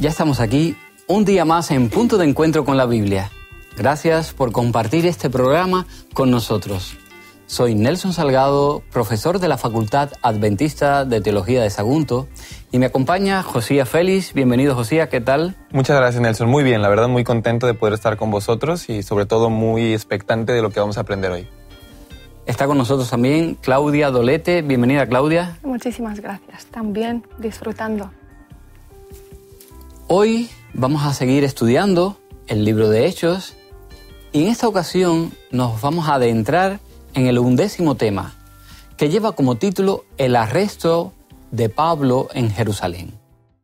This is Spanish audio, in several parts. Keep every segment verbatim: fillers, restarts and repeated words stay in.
Ya estamos aquí, un día más en Punto de Encuentro con la Biblia. Gracias por compartir este programa con nosotros. Soy Nelson Salgado, profesor de la Facultad Adventista de Teología de Sagunto, y me acompaña Josías Félix. Bienvenido, Josías, ¿qué tal? Muchas gracias, Nelson. Muy bien, la verdad muy contento de poder estar con vosotros y sobre todo muy expectante de lo que vamos a aprender hoy. Está con nosotros también Claudia Dolete. Bienvenida, Claudia. Muchísimas gracias. También disfrutando. Hoy vamos a seguir estudiando el libro de Hechos y en esta ocasión nos vamos a adentrar en el undécimo tema, que lleva como título El arresto de Pablo en Jerusalén.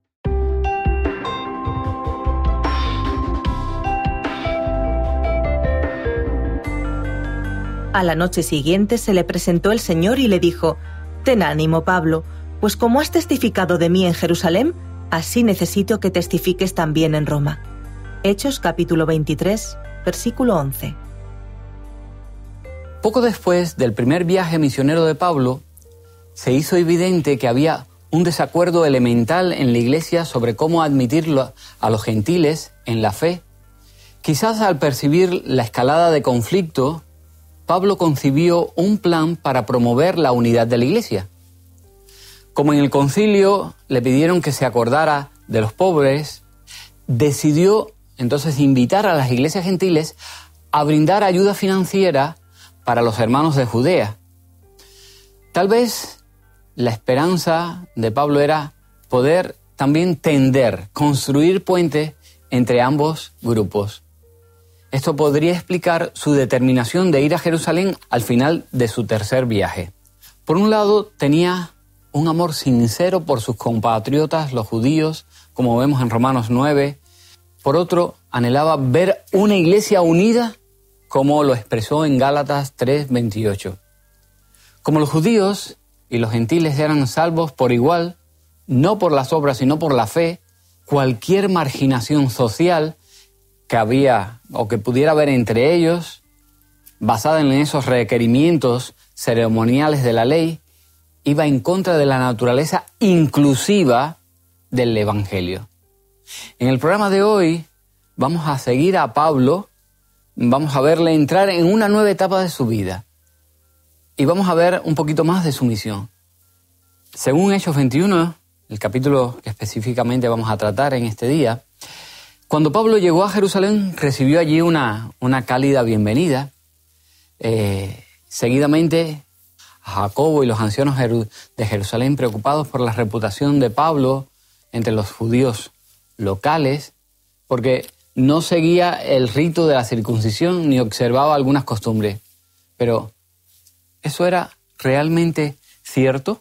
A la noche siguiente se le presentó el Señor y le dijo: «Ten ánimo, Pablo, pues como has testificado de mí en Jerusalén, así necesito que testifiques también en Roma». Hechos capítulo veintitrés, versículo once. Poco después del primer viaje misionero de Pablo, se hizo evidente que había un desacuerdo elemental en la iglesia sobre cómo admitirlo a los gentiles en la fe. Quizás al percibir la escalada de conflicto, Pablo concibió un plan para promover la unidad de la iglesia. Como en el concilio le pidieron que se acordara de los pobres, decidió entonces invitar a las iglesias gentiles a brindar ayuda financiera para los hermanos de Judea. Tal vez la esperanza de Pablo era poder también tender, construir puentes entre ambos grupos. Esto podría explicar su determinación de ir a Jerusalén al final de su tercer viaje. Por un lado, tenía un amor sincero por sus compatriotas, los judíos, como vemos en Romanos nueve. Por otro, anhelaba ver una iglesia unida, como lo expresó en Gálatas tres veintiocho. Como los judíos y los gentiles eran salvos por igual, no por las obras sino por la fe, cualquier marginación social que había o que pudiera haber entre ellos, basada en esos requerimientos ceremoniales de la ley, iba en contra de la naturaleza inclusiva del Evangelio. En el programa de hoy vamos a seguir a Pablo, vamos a verle entrar en una nueva etapa de su vida y vamos a ver un poquito más de su misión. Según Hechos veintiuno, el capítulo que específicamente vamos a tratar en este día, cuando Pablo llegó a Jerusalén recibió allí una, una cálida bienvenida. Eh, seguidamente Jacobo y los ancianos de Jerusalén, preocupados por la reputación de Pablo entre los judíos locales, porque no seguía el rito de la circuncisión ni observaba algunas costumbres. Pero, ¿eso era realmente cierto?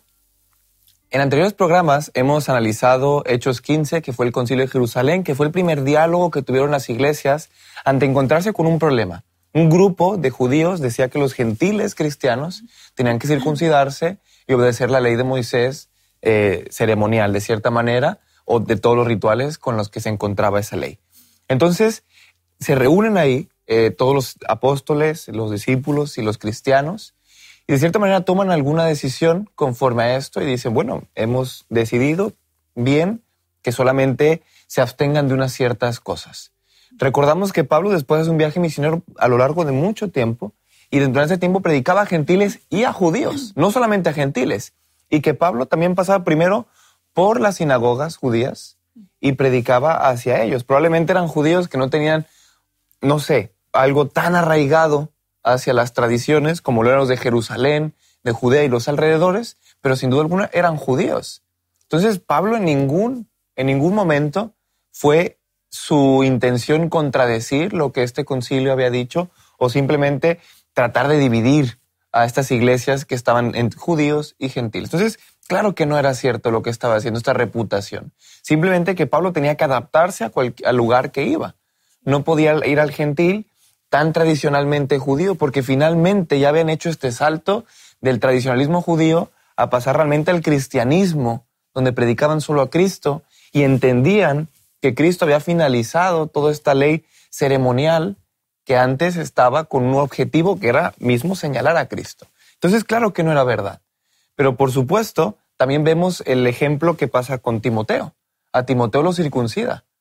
En anteriores programas hemos analizado Hechos quince, que fue el Concilio de Jerusalén, que fue el primer diálogo que tuvieron las iglesias ante encontrarse con un problema. Un grupo de judíos decía que los gentiles cristianos tenían que circuncidarse y obedecer la ley de Moisés eh, ceremonial, de cierta manera, o de todos los rituales con los que se encontraba esa ley. Entonces, se reúnen ahí eh, todos los apóstoles, los discípulos y los cristianos, y de cierta manera toman alguna decisión conforme a esto y dicen, bueno, hemos decidido bien que solamente se abstengan de unas ciertas cosas. Recordamos que Pablo después de un viaje misionero a lo largo de mucho tiempo y dentro de ese tiempo predicaba a gentiles y a judíos, no solamente a gentiles, y que Pablo también pasaba primero por las sinagogas judías y predicaba hacia ellos. Probablemente eran judíos que no tenían, no sé, algo tan arraigado hacia las tradiciones como lo eran los de Jerusalén, de Judea y los alrededores, pero sin duda alguna eran judíos. Entonces Pablo en ningún, en ningún momento fue su intención contradecir lo que este concilio había dicho o simplemente tratar de dividir a estas iglesias que estaban entre judíos y gentiles. Entonces, claro que no era cierto lo que estaba haciendo, esta reputación. Simplemente que Pablo tenía que adaptarse a cual, al lugar que iba. No podía ir al gentil tan tradicionalmente judío, porque finalmente ya habían hecho este salto del tradicionalismo judío a pasar realmente al cristianismo, donde predicaban solo a Cristo y entendían que Cristo había finalizado toda esta ley ceremonial que antes estaba con un objetivo que era mismo señalar a Cristo. Entonces, claro que no era verdad. Pero por supuesto, también vemos el ejemplo que pasa con Timoteo. A Timoteo lo circuncida.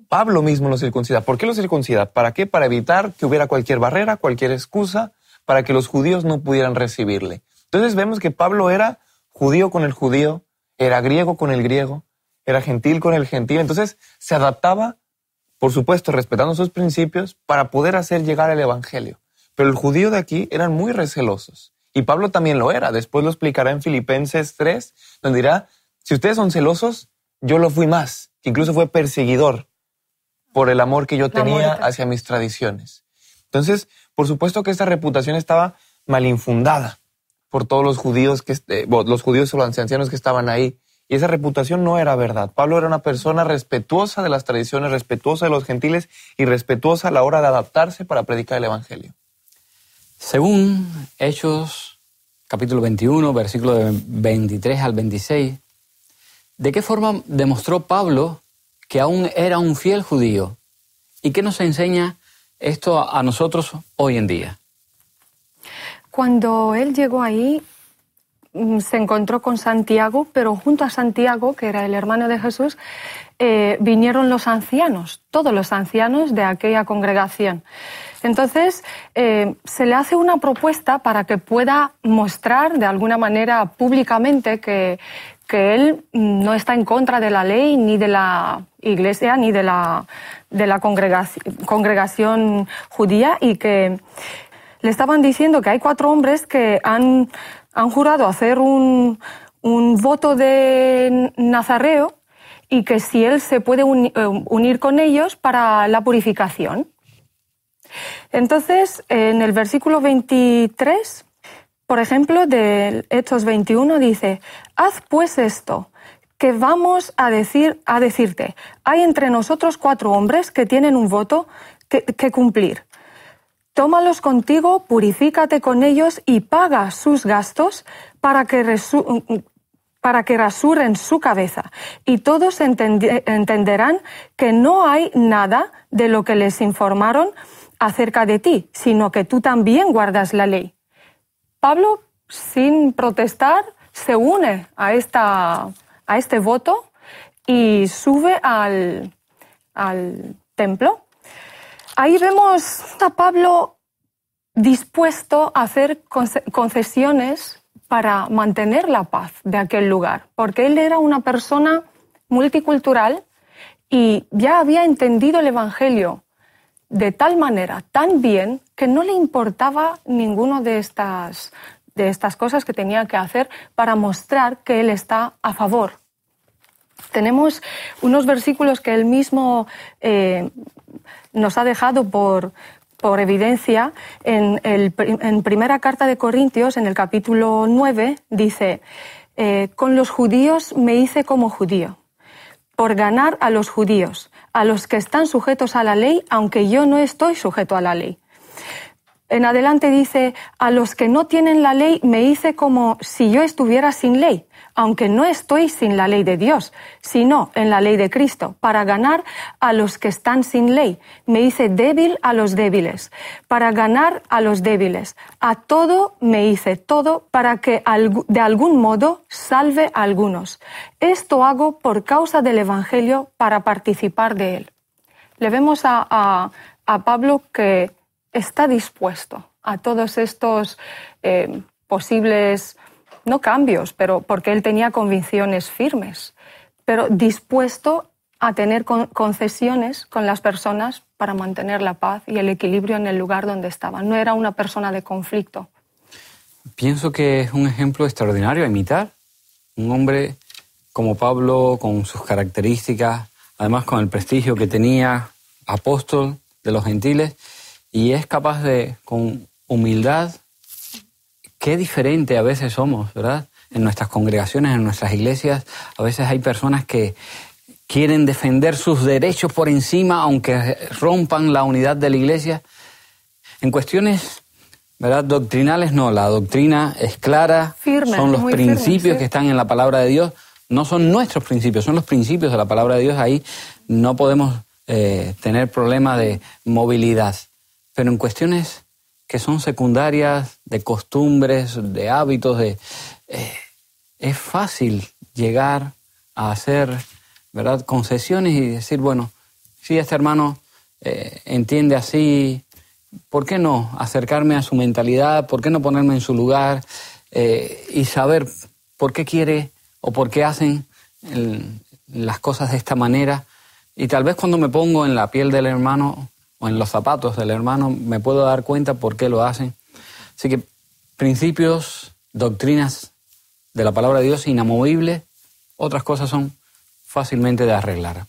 Pablo mismo los circuncida. ¿Por qué los circuncida? ¿Para qué? Para evitar que hubiera cualquier barrera, cualquier excusa, para que los judíos no pudieran recibirle. Entonces vemos que Pablo era judío con el judío, era griego con el griego, era gentil con el gentil. Entonces se adaptaba, por supuesto, respetando sus principios, para poder hacer llegar el evangelio. Pero el judío de aquí eran muy recelosos. Y Pablo también lo era. Después lo explicará en Filipenses tres, donde dirá, si ustedes son celosos, yo lo fui más, que incluso fue perseguidor por el amor que yo tenía hacia mis tradiciones. Entonces, por supuesto que esta reputación estaba mal infundada por todos los judíos, que, eh, los judíos o los ancianos que estaban ahí. Y esa reputación no era verdad. Pablo era una persona respetuosa de las tradiciones, respetuosa de los gentiles y respetuosa a la hora de adaptarse para predicar el evangelio. Según Hechos, capítulo veintiuno, versículos de veintitrés al veintiséis, ¿de qué forma demostró Pablo que aún era un fiel judío? ¿Y qué nos enseña esto a nosotros hoy en día? Cuando él llegó ahí, se encontró con Santiago, pero junto a Santiago, que era el hermano de Jesús, eh, vinieron los ancianos, todos los ancianos de aquella congregación. Entonces, eh, se le hace una propuesta para que pueda mostrar de alguna manera públicamente que, que él no está en contra de la ley, ni de la iglesia, ni de la, de la congregación, congregación judía, y que le estaban diciendo que hay cuatro hombres que han, han jurado hacer un, un voto de nazareo y que si él se puede uni, unir con ellos para la purificación. Entonces, en el versículo veintitrés, por ejemplo, de Hechos veintiuno, dice, haz pues esto, que vamos a, decir, a decirte, hay entre nosotros cuatro hombres que tienen un voto que, que cumplir. Tómalos contigo, purifícate con ellos y paga sus gastos para que, resu para que rasuren su cabeza. Y todos entenderán que no hay nada de lo que les informaron acerca de ti, sino que tú también guardas la ley. Pablo, sin protestar, se une a, esta, a este voto y sube al, al templo. Ahí vemos a Pablo dispuesto a hacer concesiones para mantener la paz de aquel lugar, porque él era una persona multicultural y ya había entendido el Evangelio de tal manera, tan bien, que no le importaba ninguna de estas, de estas cosas que tenía que hacer para mostrar que él está a favor. Tenemos unos versículos que él mismo eh, nos ha dejado por, por evidencia. En, el, en primera carta de Corintios, en el capítulo nueve, dice, eh, con los judíos me hice como judío, por ganar a los judíos, a los que están sujetos a la ley, aunque yo no estoy sujeto a la ley. En adelante dice, a los que no tienen la ley me hice como si yo estuviera sin ley, aunque no estoy sin la ley de Dios, sino en la ley de Cristo, para ganar a los que están sin ley. Me hice débil a los débiles, para ganar a los débiles. A todo me hice todo para que de algún modo salve a algunos. Esto hago por causa del Evangelio para participar de él. Le vemos a, a, a Pablo que está dispuesto a todos estos eh, posibles, no cambios, pero porque él tenía convicciones firmes, pero dispuesto a tener con, concesiones con las personas para mantener la paz y el equilibrio en el lugar donde estaban. No era una persona de conflicto. Pienso que es un ejemplo extraordinario a imitar. Un hombre como Pablo, con sus características, además con el prestigio que tenía, apóstol de los gentiles, y es capaz de, con humildad, qué diferente a veces somos, ¿verdad? En nuestras congregaciones, en nuestras iglesias, a veces hay personas que quieren defender sus derechos por encima, aunque rompan la unidad de la iglesia. En cuestiones, ¿verdad?, doctrinales, no, la doctrina es clara, firme, son los principios firme, sí. que están en la palabra de Dios, no son nuestros principios, son los principios de la palabra de Dios, ahí no podemos eh, tener problema de movilidad. Pero en cuestiones que son secundarias, de costumbres, de hábitos, de, eh, es fácil llegar a hacer, ¿verdad?, concesiones y decir, bueno, si este hermano eh, entiende así, ¿por qué no acercarme a su mentalidad? ¿Por qué no ponerme en su lugar eh, y saber por qué quiere o por qué hacen el, las cosas de esta manera? Y tal vez cuando me pongo en la piel del hermano o en los zapatos del hermano me puedo dar cuenta por qué lo hacen. Así que principios, doctrinas de la palabra de Dios inamovibles, otras cosas son fácilmente de arreglar.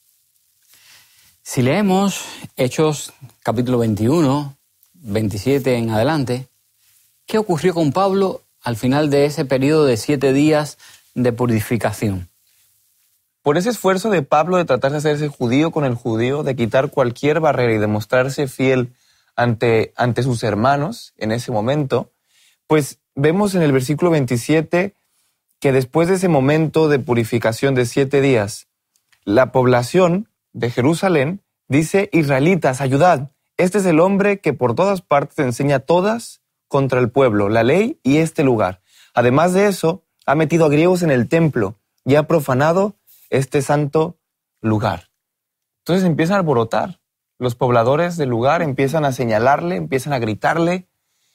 Si leemos Hechos capítulo veintiuno, veintisiete en adelante, ¿qué ocurrió con Pablo al final de ese periodo de siete días de purificación? Por ese esfuerzo de Pablo de tratar de hacerse judío con el judío, de quitar cualquier barrera y de mostrarse fiel ante, ante sus hermanos en ese momento, pues vemos en el versículo veintisiete que después de ese momento de purificación de siete días, la población de Jerusalén dice: israelitas, ayudad, este es el hombre que por todas partes enseña todas contra el pueblo, la ley y este lugar. Además de eso, ha metido a griegos en el templo y ha profanado este santo lugar. Entonces empiezan a alborotar. Los pobladores del lugar empiezan a señalarle, empiezan a gritarle.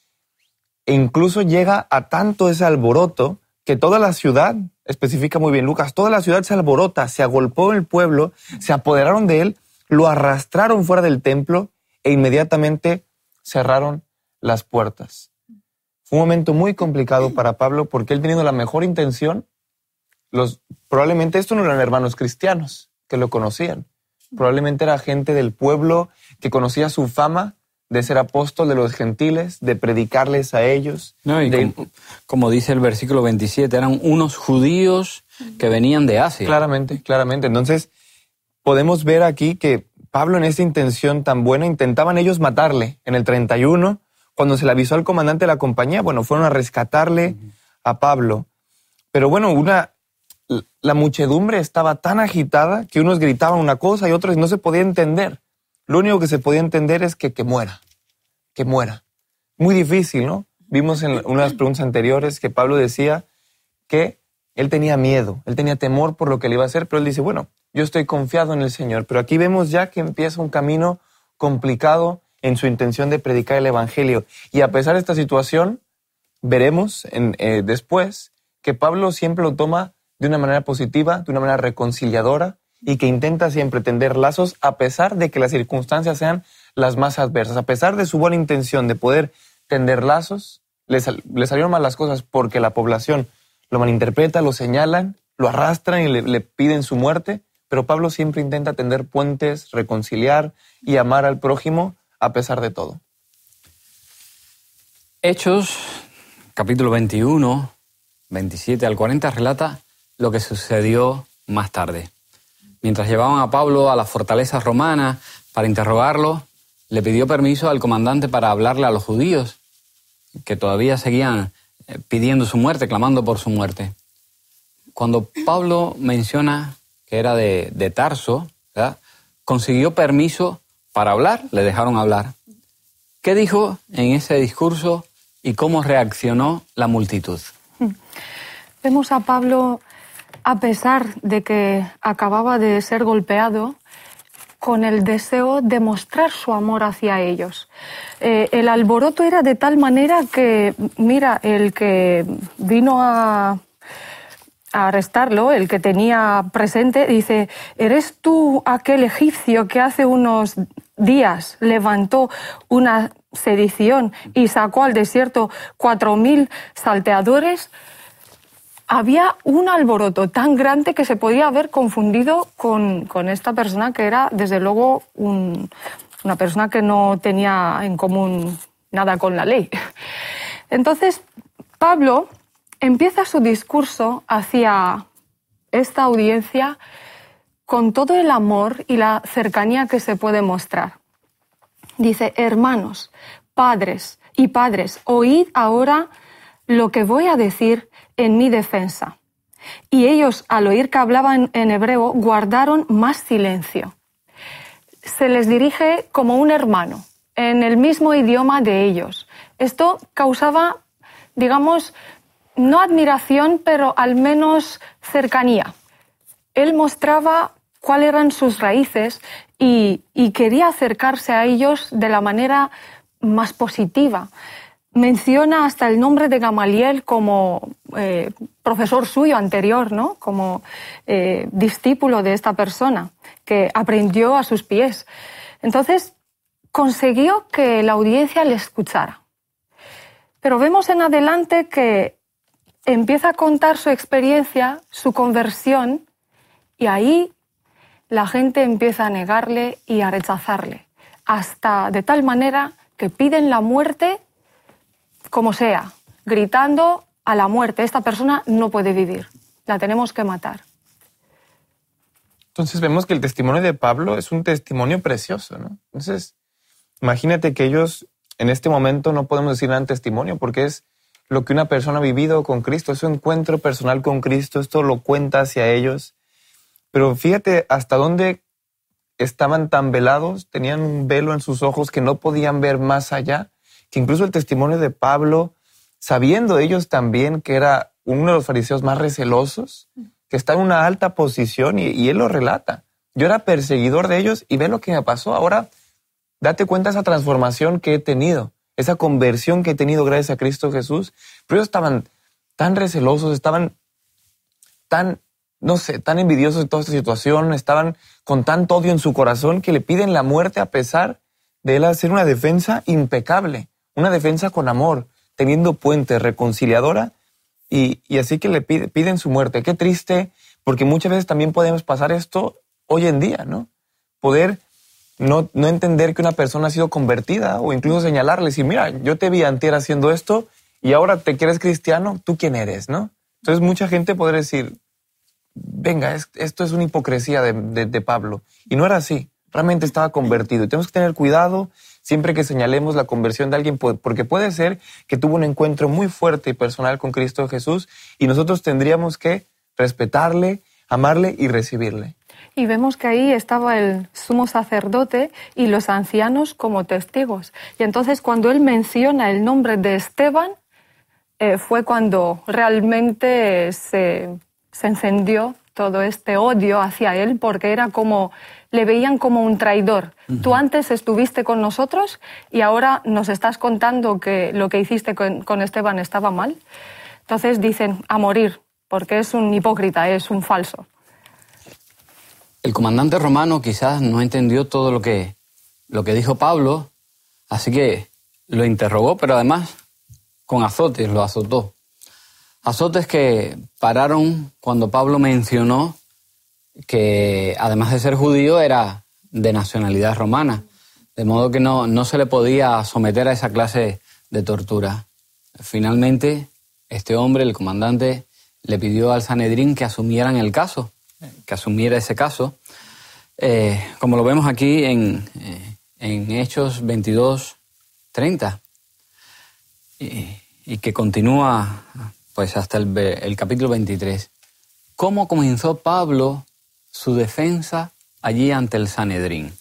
E incluso llega a tanto ese alboroto que toda la ciudad, especifica muy bien Lucas, toda la ciudad se alborota, se agolpó el pueblo, se apoderaron de él, lo arrastraron fuera del templo e inmediatamente cerraron las puertas. Fue un momento muy complicado para Pablo porque él, teniendo la mejor intención, los, probablemente estos no eran hermanos cristianos que lo conocían. Probablemente era gente del pueblo que conocía su fama de ser apóstol de los gentiles, de predicarles a ellos. No, y de... como, como dice el versículo veintisiete, eran unos judíos que venían de Asia. Claramente, claramente. Entonces, podemos ver aquí que Pablo, en esa intención tan buena, intentaban ellos matarle. En el treinta y uno, cuando se le avisó al comandante de la compañía, bueno, fueron a rescatarle uh-huh. a Pablo. Pero bueno, una, la muchedumbre estaba tan agitada que unos gritaban una cosa y otros no se podía entender. Lo único que se podía entender es que, que muera, que muera. Muy difícil, ¿no? Vimos en una de las preguntas anteriores que Pablo decía que él tenía miedo, él tenía temor por lo que le iba a hacer, pero él dice, bueno, yo estoy confiado en el Señor. Pero aquí vemos ya que empieza un camino complicado en su intención de predicar el Evangelio. Y a pesar de esta situación, veremos en, eh, después que Pablo siempre lo toma de una manera positiva, de una manera reconciliadora, y que intenta siempre tender lazos a pesar de que las circunstancias sean las más adversas. A pesar de su buena intención de poder tender lazos, le, sal, le salieron mal las cosas porque la población lo malinterpreta, lo señalan, lo arrastran y le, le piden su muerte, pero Pablo siempre intenta tender puentes, reconciliar y amar al prójimo a pesar de todo. Hechos, capítulo veintiuno, veintisiete al cuarenta, relata lo que sucedió más tarde. Mientras llevaban a Pablo a la fortaleza romana para interrogarlo, le pidió permiso al comandante para hablarle a los judíos, que todavía seguían pidiendo su muerte, clamando por su muerte. Cuando Pablo menciona que era de, de Tarso, ¿verdad?, consiguió permiso para hablar, le dejaron hablar. ¿Qué dijo en ese discurso y cómo reaccionó la multitud? Vemos a Pablo, a pesar de que acababa de ser golpeado, con el deseo de mostrar su amor hacia ellos. Eh, el alboroto era de tal manera que, mira, el que vino a, a arrestarlo, el que tenía presente, dice, ¿eres tú aquel egipcio que hace unos días levantó una sedición y sacó al desierto cuatro mil salteadores? Había un alboroto tan grande que se podía haber confundido con, con esta persona que era, desde luego, un, una persona que no tenía en común nada con la ley. Entonces, Pablo empieza su discurso hacia esta audiencia con todo el amor y la cercanía que se puede mostrar. Dice, hermanos, padres y padres, oíd ahora lo que voy a decir en mi defensa. Y ellos, al oír que hablaban en hebreo, guardaron más silencio. Se les dirige como un hermano, en el mismo idioma de ellos. Esto causaba, digamos, no admiración, pero al menos cercanía. Él mostraba cuáles eran sus raíces y, y quería acercarse a ellos de la manera más positiva. Menciona hasta el nombre de Gamaliel como eh, profesor suyo anterior, ¿no? Como eh, discípulo de esta persona que aprendió a sus pies. Entonces, consiguió que la audiencia le escuchara. Pero vemos en adelante que empieza a contar su experiencia, su conversión, y ahí la gente empieza a negarle y a rechazarle, hasta de tal manera que piden la muerte como sea, gritando a la muerte. Esta persona no puede vivir, la tenemos que matar. Entonces vemos que el testimonio de Pablo es un testimonio precioso, ¿no? Entonces, imagínate que ellos en este momento no podemos decir nada en testimonio porque es lo que una persona ha vivido con Cristo, es su encuentro personal con Cristo, esto lo cuenta hacia ellos. Pero fíjate hasta dónde estaban tan velados, tenían un velo en sus ojos que no podían ver más allá, que incluso el testimonio de Pablo, sabiendo ellos también que era uno de los fariseos más recelosos, que está en una alta posición y, y él lo relata. Yo era perseguidor de ellos y ve lo que me pasó. Ahora, date cuenta de esa transformación que he tenido, esa conversión que he tenido gracias a Cristo Jesús. Pero ellos estaban tan recelosos, estaban tan, no sé, tan envidiosos de toda esta situación, estaban con tanto odio en su corazón que le piden la muerte a pesar de él hacer una defensa impecable, una defensa con amor, teniendo puente, reconciliadora, y, y así que le pide, piden su muerte. Qué triste, porque muchas veces también podemos pasar esto hoy en día, ¿no? Poder no, no entender que una persona ha sido convertida o incluso señalarle, decir, mira, yo te vi antier haciendo esto y ahora te quieres cristiano, ¿tú quién eres, no? Entonces mucha gente podría decir, venga, es, esto es una hipocresía de, de, de Pablo. Y no era así, realmente estaba convertido. Y tenemos que tener cuidado siempre que señalemos la conversión de alguien, porque puede ser que tuvo un encuentro muy fuerte y personal con Cristo Jesús y nosotros tendríamos que respetarle, amarle y recibirle. Y vemos que ahí estaba el sumo sacerdote y los ancianos como testigos. Y entonces cuando él menciona el nombre de Esteban, eh, fue cuando realmente se, se encendió todo este odio hacia él, porque era como, le veían como un traidor. Uh-huh. Tú antes estuviste con nosotros y ahora nos estás contando que lo que hiciste con, con Esteban estaba mal. Entonces dicen, a morir, porque es un hipócrita, es un falso. El comandante romano quizás no entendió todo lo que, lo que dijo Pablo, así que lo interrogó, pero además con azotes lo azotó. Azotes que pararon cuando Pablo mencionó que además de ser judío era de nacionalidad romana, de modo que no, no se le podía someter a esa clase de tortura. Finalmente, este hombre, el comandante, le pidió al Sanedrín que asumieran el caso, que asumiera ese caso, eh, como lo vemos aquí en, eh, en Hechos veintidós, treinta, y, y que continúa pues hasta el, el capítulo veintitrés. ¿Cómo comenzó Pablo su defensa allí ante el Sanedrín?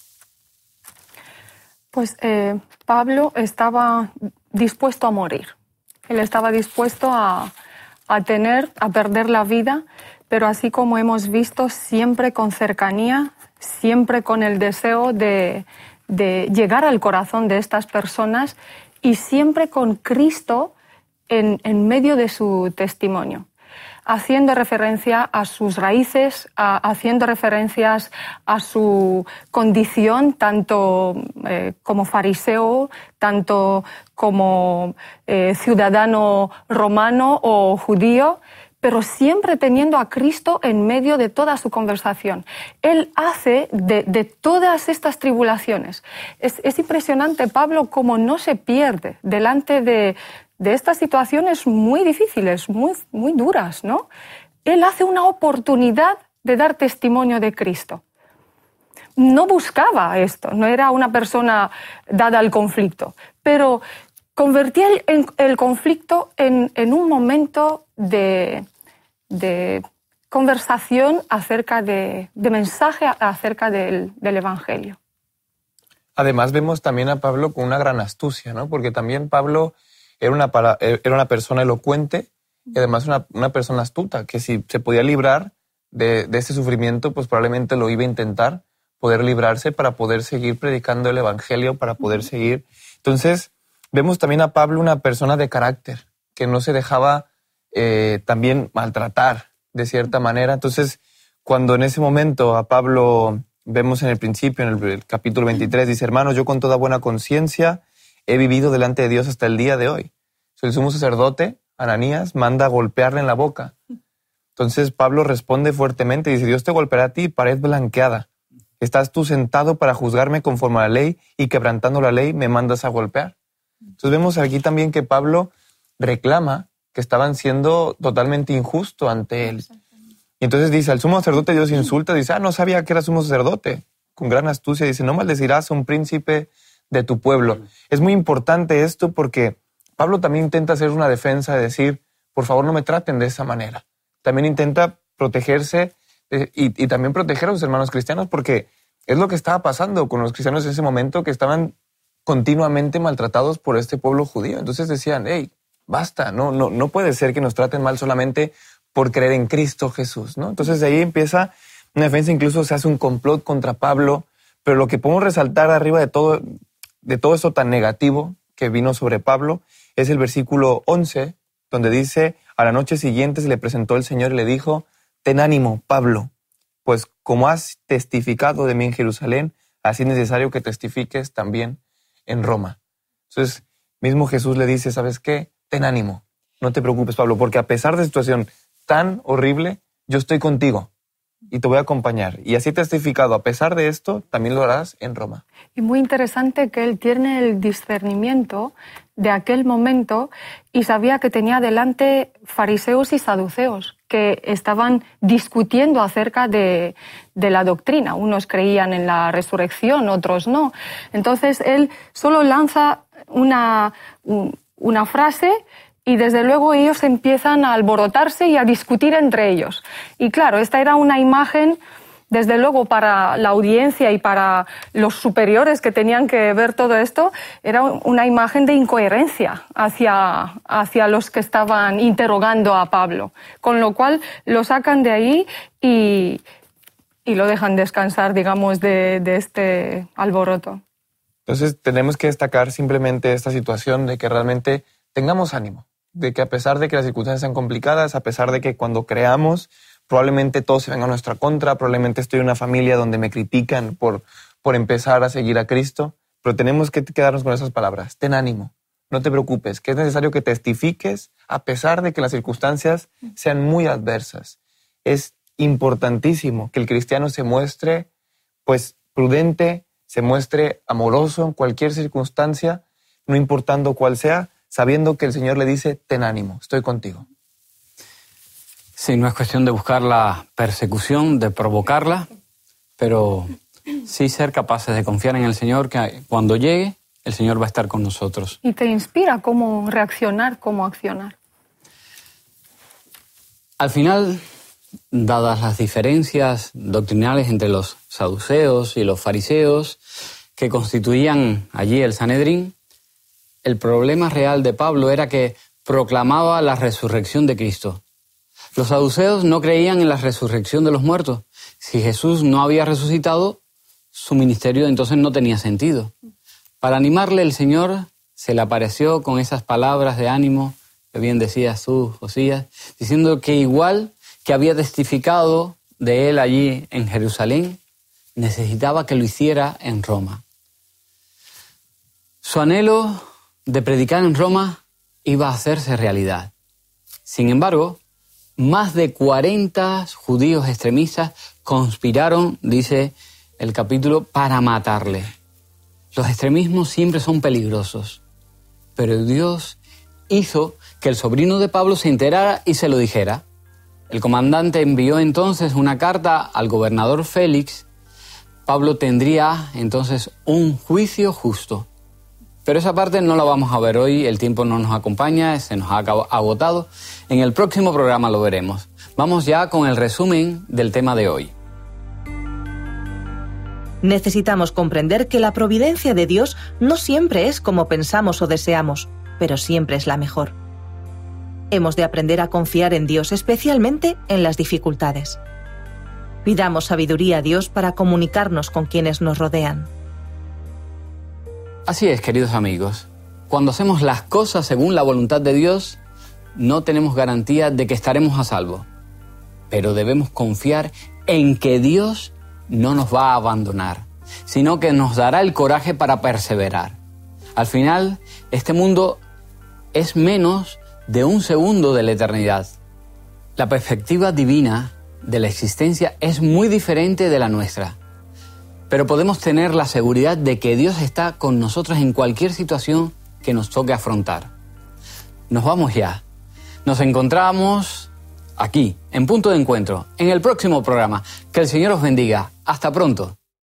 Pues eh, Pablo estaba dispuesto a morir. Él estaba dispuesto a, a tener, a perder la vida, pero así como hemos visto, siempre con cercanía, siempre con el deseo de, de llegar al corazón de estas personas y siempre con Cristo en, en medio de su testimonio, haciendo referencia a sus raíces, a, haciendo referencias a su condición, tanto eh, como fariseo, tanto como eh, ciudadano romano o judío, pero siempre teniendo a Cristo en medio de toda su conversación. Él hace de, de todas estas tribulaciones. Es, es impresionante, Pablo, cómo no se pierde delante de, de estas situaciones muy difíciles, muy, muy duras, ¿no? Él hace una oportunidad de dar testimonio de Cristo. No buscaba esto, no era una persona dada al conflicto, pero convertía el, el conflicto en, en un momento de, de conversación acerca de, de mensaje acerca del, del Evangelio. Además vemos también a Pablo con una gran astucia, ¿no? Porque también Pablo era una, para, era una persona elocuente y además una, una persona astuta, que si se podía librar de, de ese sufrimiento, pues probablemente lo iba a intentar, poder librarse para poder seguir predicando el evangelio, para poder seguir. Entonces, vemos también a Pablo una persona de carácter, que no se dejaba eh, también maltratar de cierta manera. Entonces, cuando en ese momento a Pablo vemos en el principio, en el, el capítulo veintitrés, dice, hermanos, yo con toda buena conciencia he vivido delante de Dios hasta el día de hoy. El sumo sacerdote, Ananías, manda a golpearle en la boca. Entonces Pablo responde fuertemente y dice, Dios te golpeará a ti, pared blanqueada. ¿Estás tú sentado para juzgarme conforme a la ley y quebrantando la ley me mandas a golpear? Entonces vemos aquí también que Pablo reclama que estaban siendo totalmente injusto ante él. Y entonces dice, al sumo sacerdote Dios insulta, dice, ah, no sabía que era sumo sacerdote. Con gran astucia dice, no maldecirás a un príncipe de tu pueblo. Es muy importante esto porque Pablo también intenta hacer una defensa de decir, por favor no me traten de esa manera. También intenta protegerse eh, y, y también proteger a sus hermanos cristianos porque es lo que estaba pasando con los cristianos en ese momento, que estaban continuamente maltratados por este pueblo judío. Entonces decían, hey, basta, no, no, no puede ser que nos traten mal solamente por creer en Cristo Jesús, ¿no? Entonces de ahí empieza una defensa, incluso se hace un complot contra Pablo, pero lo que podemos resaltar arriba de todo, de todo esto tan negativo que vino sobre Pablo es el versículo once, donde dice, a la noche siguiente se le presentó el Señor y le dijo, ten ánimo, Pablo, pues como has testificado de mí en Jerusalén, así es necesario que testifiques también en Roma. Entonces, mismo Jesús le dice, ¿sabes qué? Ten ánimo, no te preocupes, Pablo, porque a pesar de la situación tan horrible, yo estoy contigo y te voy a acompañar. Y así testificado, a pesar de esto, también lo harás en Roma. Y muy interesante que él tiene el discernimiento de aquel momento y sabía que tenía delante fariseos y saduceos que estaban discutiendo acerca de, de la doctrina. Unos creían en la resurrección, otros no. Entonces él solo lanza una, una frase y desde luego ellos empiezan a alborotarse y a discutir entre ellos. Y claro, esta era una imagen, desde luego para la audiencia y para los superiores que tenían que ver todo esto, era una imagen de incoherencia hacia, hacia los que estaban interrogando a Pablo. Con lo cual lo sacan de ahí y, y lo dejan descansar, digamos, de, de este alboroto. Entonces tenemos que destacar simplemente esta situación de que realmente tengamos ánimo, de que a pesar de que las circunstancias sean complicadas, a pesar de que cuando creamos probablemente todo se venga a nuestra contra, probablemente estoy en una familia donde me critican por, por empezar a seguir a Cristo, pero tenemos que quedarnos con esas palabras. Ten ánimo, no te preocupes, que es necesario que testifiques a pesar de que las circunstancias sean muy adversas. Es importantísimo que el cristiano se muestre pues prudente, se muestre amoroso en cualquier circunstancia, no importando cuál sea, sabiendo que el Señor le dice, ten ánimo, estoy contigo. Sí, no es cuestión de buscar la persecución, de provocarla, pero sí ser capaces de confiar en el Señor, que cuando llegue, el Señor va a estar con nosotros. Y te inspira cómo reaccionar, cómo accionar. Al final, dadas las diferencias doctrinales entre los saduceos y los fariseos que constituían allí el Sanedrín, el problema real de Pablo era que proclamaba la resurrección de Cristo. Los saduceos no creían en la resurrección de los muertos. Si Jesús no había resucitado, su ministerio entonces no tenía sentido. Para animarle, el Señor se le apareció con esas palabras de ánimo que bien decías tú, Josías, diciendo que igual que había testificado de él allí en Jerusalén, necesitaba que lo hiciera en Roma. Su anhelo de predicar en Roma iba a hacerse realidad. Sin embargo, más de cuarenta judíos extremistas conspiraron, dice el capítulo, para matarle. Los extremismos siempre son peligrosos, pero Dios hizo que el sobrino de Pablo se enterara y se lo dijera. El comandante envió entonces una carta al gobernador Félix. Pablo tendría entonces un juicio justo. Pero esa parte no la vamos a ver hoy, el tiempo no nos acompaña, se nos ha agotado. En el próximo programa lo veremos. Vamos ya con el resumen del tema de hoy. Necesitamos comprender que la providencia de Dios no siempre es como pensamos o deseamos, pero siempre es la mejor. Hemos de aprender a confiar en Dios, especialmente en las dificultades. Pidamos sabiduría a Dios para comunicarnos con quienes nos rodean. Así es, queridos amigos. Cuando hacemos las cosas según la voluntad de Dios, no tenemos garantía de que estaremos a salvo. Pero debemos confiar en que Dios no nos va a abandonar, sino que nos dará el coraje para perseverar. Al final, este mundo es menos de un segundo de la eternidad. La perspectiva divina de la existencia es muy diferente de la nuestra. Pero podemos tener la seguridad de que Dios está con nosotros en cualquier situación que nos toque afrontar. Nos vamos ya. Nos encontramos aquí, en Punto de Encuentro, en el próximo programa. Que el Señor os bendiga. Hasta pronto.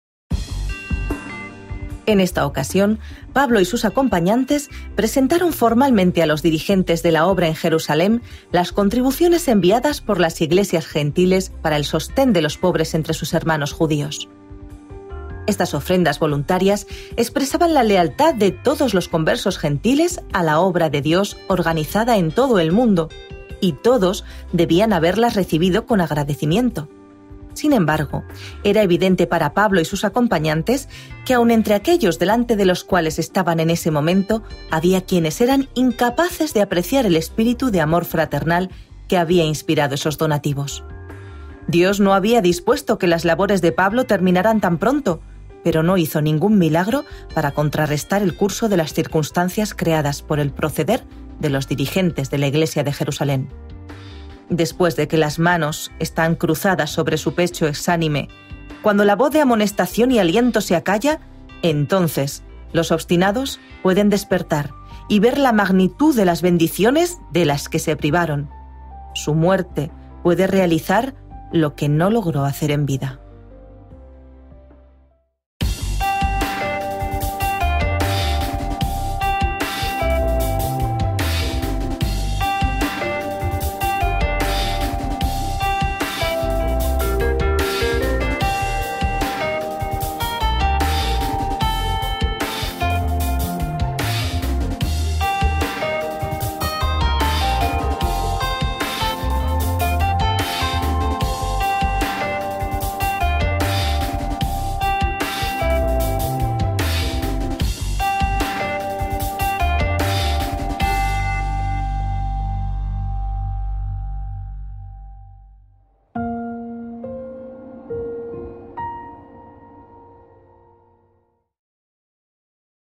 En esta ocasión, Pablo y sus acompañantes presentaron formalmente a los dirigentes de la obra en Jerusalén las contribuciones enviadas por las iglesias gentiles para el sostén de los pobres entre sus hermanos judíos. Estas ofrendas voluntarias expresaban la lealtad de todos los conversos gentiles a la obra de Dios organizada en todo el mundo, y todos debían haberlas recibido con agradecimiento. Sin embargo, era evidente para Pablo y sus acompañantes que aun entre aquellos delante de los cuales estaban en ese momento, había quienes eran incapaces de apreciar el espíritu de amor fraternal que había inspirado esos donativos. Dios no había dispuesto que las labores de Pablo terminaran tan pronto, pero no hizo ningún milagro para contrarrestar el curso de las circunstancias creadas por el proceder de los dirigentes de la Iglesia de Jerusalén. Después de que las manos están cruzadas sobre su pecho exánime, cuando la voz de amonestación y aliento se acalla, entonces los obstinados pueden despertar y ver la magnitud de las bendiciones de las que se privaron. Su muerte puede realizar lo que no logró hacer en vida.